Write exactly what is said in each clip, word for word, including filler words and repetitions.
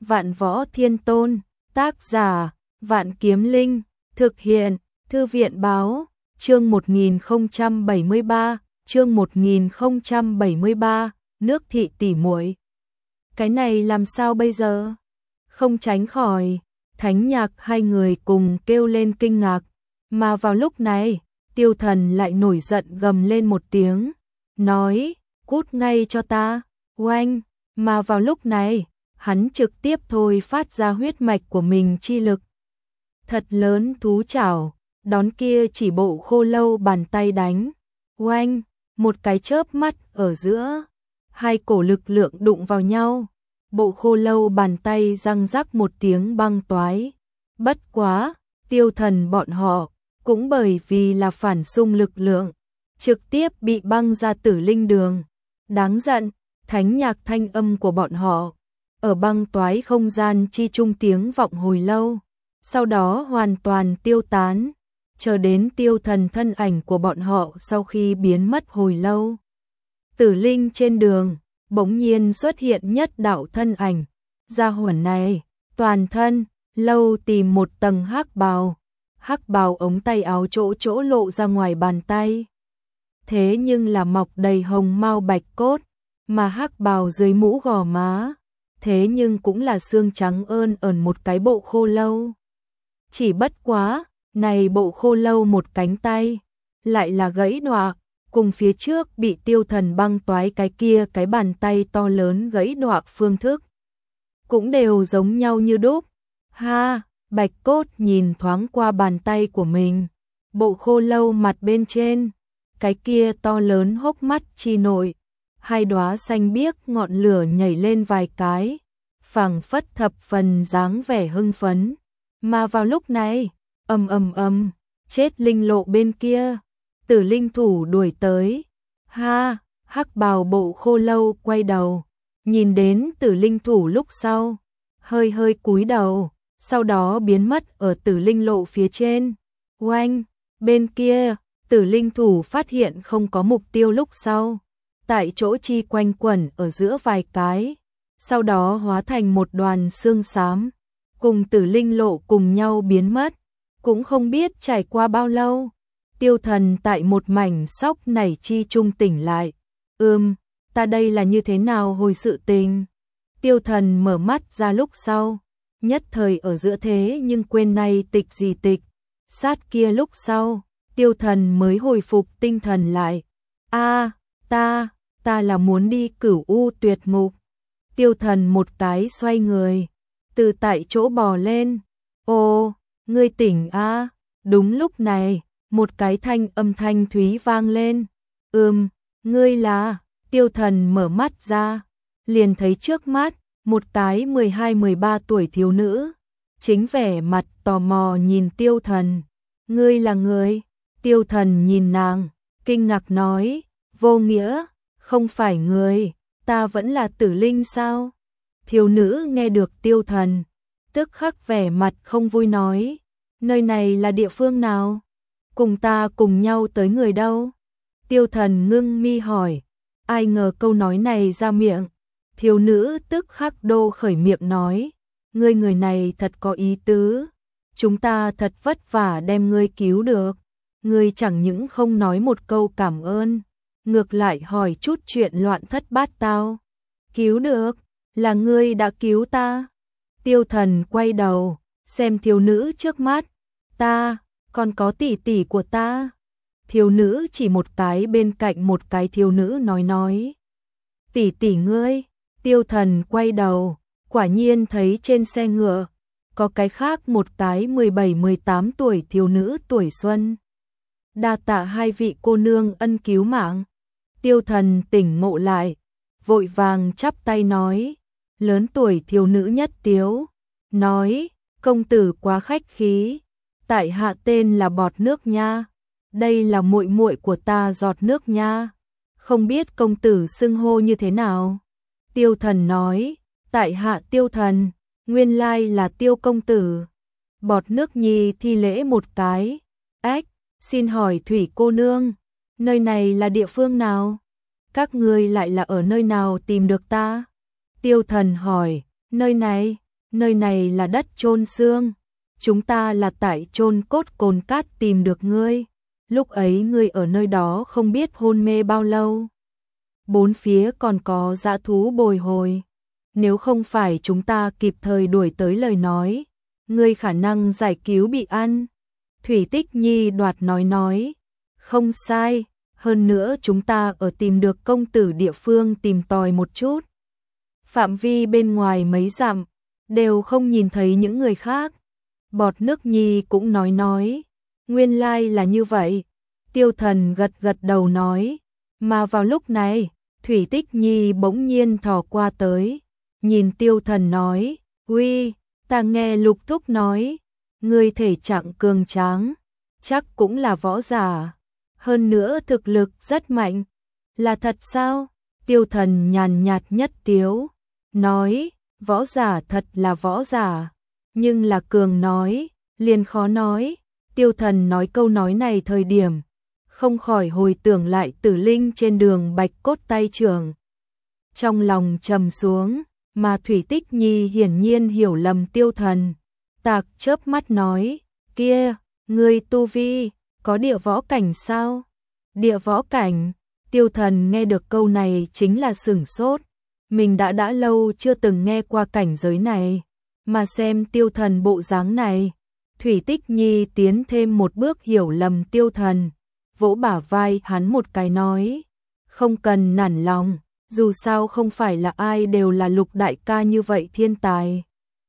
Vạn Võ Thiên Tôn, tác giả, Vạn Kiếm Linh, thực hiện, Thư viện báo, chương một nghìn không trăm bảy mươi ba, chương một nghìn không trăm bảy mươi ba, nước thị tỷ muội. Cái này làm sao bây giờ? Không tránh khỏi, Thánh Nhạc hai người cùng kêu lên kinh ngạc, mà vào lúc này, Tiêu Thần lại nổi giận gầm lên một tiếng, nói, cút ngay cho ta, oanh, mà vào lúc này, hắn trực tiếp thôi phát ra huyết mạch của mình chi lực. Thật lớn thú chảo, đón kia chỉ bộ khô lâu bàn tay đánh, oanh, một cái chớp mắt ở giữa, hai cổ lực lượng đụng vào nhau, bộ khô lâu bàn tay răng rắc một tiếng băng toái. Bất quá, Tiêu Thần bọn họ, cũng bởi vì là phản xung lực lượng, trực tiếp bị băng ra tử linh đường. Đáng giận, Thánh Nhạc thanh âm của bọn họ, ở băng toái không gian chi trung tiếng vọng hồi lâu, sau đó hoàn toàn tiêu tán, chờ đến Tiêu Thần thân ảnh của bọn họ sau khi biến mất hồi lâu. Tử linh trên đường, bỗng nhiên xuất hiện nhất đạo thân ảnh, gia hỏa này, toàn thân, lâu tìm một tầng hắc bào, hắc bào ống tay áo chỗ chỗ lộ ra ngoài bàn tay. Thế nhưng là mọc đầy hồng mao bạch cốt, mà hắc bào dưới mũ gò má, thế nhưng cũng là xương trắng ơn ẩn một cái bộ khô lâu. Chỉ bất quá, này bộ khô lâu một cánh tay, lại là gãy đọa, cùng phía trước bị Tiêu Thần băng toái cái kia cái bàn tay to lớn gãy đọa phương thức. Cũng đều giống nhau như đúc. Ha, bạch cốt nhìn thoáng qua bàn tay của mình, bộ khô lâu mặt bên trên, cái kia to lớn hốc mắt chi nội, hai đóa xanh biếc ngọn lửa nhảy lên vài cái, phảng phất thập phần dáng vẻ hưng phấn. Mà vào lúc này, ầm ầm ầm, chết linh lộ bên kia, Tử linh thủ đuổi tới. Ha, hắc bào bộ khô lâu quay đầu, nhìn đến Tử linh thủ lúc sau, hơi hơi cúi đầu, sau đó biến mất ở Tử linh lộ phía trên. Oanh, bên kia, Tử linh thủ phát hiện không có mục tiêu lúc sau, tại chỗ chi quanh quẩn ở giữa vài cái, sau đó hóa thành một đoàn xương xám, cùng Tử linh lộ cùng nhau biến mất. Cũng không biết trải qua bao lâu, Tiêu Thần tại một mảnh sóc nảy chi trung tỉnh lại. Ừm, ta đây là như thế nào hồi sự tình? Tiêu Thần mở mắt ra lúc sau, nhất thời ở giữa thế nhưng quên nay tịch gì tịch. Sát kia lúc sau, Tiêu Thần mới hồi phục tinh thần lại. A, ta, ta là muốn đi Cửu U Tuyệt Ngục. Tiêu Thần một cái xoay người, từ tại chỗ bò lên. Ô, ngươi tỉnh a? Đúng lúc này, một cái thanh âm thanh thúy vang lên. Ừm, ngươi là? Tiêu Thần mở mắt ra, liền thấy trước mắt một cái mười hai mười ba tuổi thiếu nữ, chính vẻ mặt tò mò nhìn Tiêu Thần. Ngươi là người? Tiêu Thần nhìn nàng, kinh ngạc nói, vô nghĩa, không phải người, ta vẫn là tử linh sao? Thiếu nữ nghe được Tiêu Thần, tức khắc vẻ mặt không vui nói, nơi này là địa phương nào? Cùng ta cùng nhau tới người đâu? Tiêu Thần ngưng mi hỏi, ai ngờ câu nói này ra miệng, thiếu nữ tức khắc đô khởi miệng nói, ngươi người này thật có ý tứ, chúng ta thật vất vả đem ngươi cứu được, ngươi chẳng những không nói một câu cảm ơn, ngược lại hỏi chút chuyện loạn thất bát tao. Cứu được, là ngươi đã cứu ta. Tiêu Thần quay đầu, xem thiếu nữ trước mắt, ta, còn có tỷ tỷ của ta. Thiếu nữ chỉ một cái bên cạnh một cái thiếu nữ nói nói. Tỷ tỷ ngươi, Tiêu Thần quay đầu, quả nhiên thấy trên xe ngựa, có cái khác một cái mười bảy mười tám tuổi thiếu nữ tuổi xuân. Đa tạ hai vị cô nương ân cứu mạng. Tiêu Thần tỉnh ngộ lại, vội vàng chắp tay nói, lớn tuổi thiếu nữ nhất tiếu, nói, công tử quá khách khí, tại hạ tên là Bọt Nước nha, đây là muội muội của ta Giọt Nước nha, không biết công tử xưng hô như thế nào? Tiêu Thần nói, tại hạ Tiêu Thần, nguyên lai là Tiêu công tử. Bọt Nước nhi thi lễ một cái, ách, xin hỏi Thủy cô nương, nơi này là địa phương nào? Các ngươi lại là ở nơi nào tìm được ta? Tiêu Thần hỏi, nơi này, nơi này là đất chôn xương, chúng ta là tại chôn cốt Cồn Cát tìm được ngươi, lúc ấy ngươi ở nơi đó không biết hôn mê bao lâu. Bốn phía còn có dã thú bồi hồi, nếu không phải chúng ta kịp thời đuổi tới lời nói, ngươi khả năng giải cứu bị ăn. Thủy Tích Nhi đoạt nói nói, không sai, hơn nữa chúng ta ở tìm được công tử địa phương tìm tòi một chút. Phạm vi bên ngoài mấy dặm, đều không nhìn thấy những người khác. Bọt nước Nhi cũng nói nói, nguyên lai là như vậy. Tiêu Thần gật gật đầu nói, mà vào lúc này, Thủy Tích Nhi bỗng nhiên thò qua tới, nhìn Tiêu Thần nói, uy, ta nghe Lục Thúc nói, ngươi thể trạng cường tráng, chắc cũng là võ giả, hơn nữa thực lực rất mạnh, là thật sao? Tiêu Thần nhàn nhạt nhất tiếu, nói, võ giả thật là võ giả, nhưng là cường nói, liền khó nói. Tiêu Thần nói câu nói này thời điểm, không khỏi hồi tưởng lại Tử Linh trên đường Bạch Cốt tay trưởng. Trong lòng trầm xuống, mà Thủy Tích Nhi hiển nhiên hiểu lầm Tiêu Thần. Tạc chớp mắt nói, kia, ngươi tu vi, có địa võ cảnh sao? Địa võ cảnh, Tiêu Thần nghe được câu này chính là sửng sốt. Mình đã đã lâu chưa từng nghe qua cảnh giới này, mà xem Tiêu Thần bộ dáng này. Thủy Tích Nhi tiến thêm một bước hiểu lầm Tiêu Thần, vỗ bả vai hắn một cái nói, không cần nản lòng, dù sao không phải là ai đều là Lục đại ca như vậy thiên tài.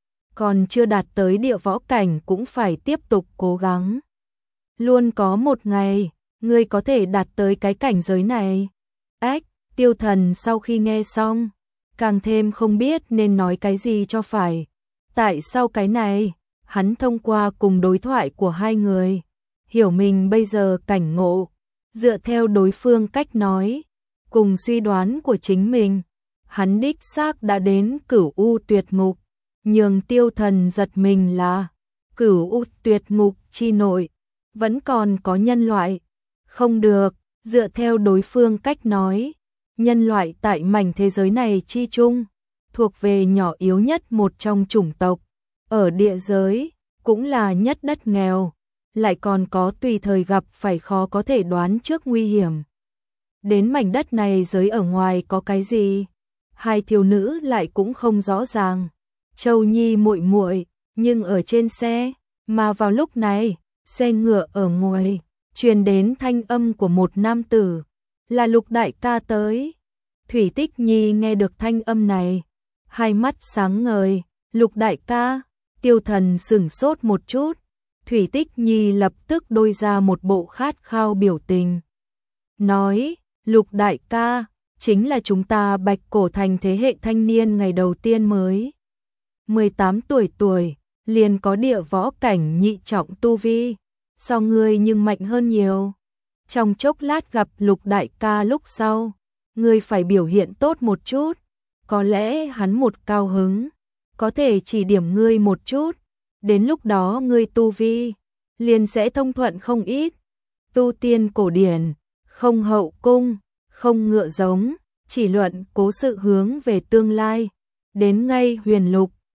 Còn chưa đạt tới địa võ cảnh cũng phải tiếp tục cố gắng. Luôn có một ngày, ngươi có thể đạt tới cái cảnh giới này. Ách, Tiêu Thần sau khi nghe xong, càng thêm không biết nên nói cái gì cho phải. Tại sao cái này? Hắn thông qua cùng đối thoại của hai người, hiểu mình bây giờ cảnh ngộ, dựa theo đối phương cách nói, cùng suy đoán của chính mình, hắn đích xác đã đến Cửu U tuyệt ngục, nhường Tiêu Thần giật mình là Cửu U tuyệt ngục chi nội, vẫn còn có nhân loại. Không được, dựa theo đối phương cách nói, nhân loại tại mảnh thế giới này chi chung, thuộc về nhỏ yếu nhất một trong chủng tộc. Ở địa giới, cũng là nhất đất nghèo, lại còn có tùy thời gặp phải khó có thể đoán trước nguy hiểm. Đến mảnh đất này giới ở ngoài có cái gì? Hai thiếu nữ lại cũng không rõ ràng. Châu Nhi muội muội, nhưng ở trên xe, mà vào lúc này, xe ngựa ở ngoài, truyền đến thanh âm của một nam tử, là Lục đại ca tới. Thủy Tích Nhi nghe được thanh âm này, hai mắt sáng ngời, Lục đại ca. Tiêu Thần sửng sốt một chút, Thủy Tích Nhi lập tức đôi ra một bộ khát khao biểu tình. Nói, Lục đại ca, chính là chúng ta Bạch Cổ Thành thế hệ thanh niên ngày đầu tiên mới. mười tám tuổi tuổi, liền có địa võ cảnh nhị trọng tu vi, so ngươi nhưng mạnh hơn nhiều. Trong chốc lát gặp Lục đại ca lúc sau, ngươi phải biểu hiện tốt một chút, có lẽ hắn một cao hứng, có thể chỉ điểm ngươi một chút, đến lúc đó ngươi tu vi, liền sẽ thông thuận không ít. Tu tiên cổ điển, không hậu cung, không ngựa giống, chỉ luận cố sự hướng về tương lai, đến ngay huyền lục,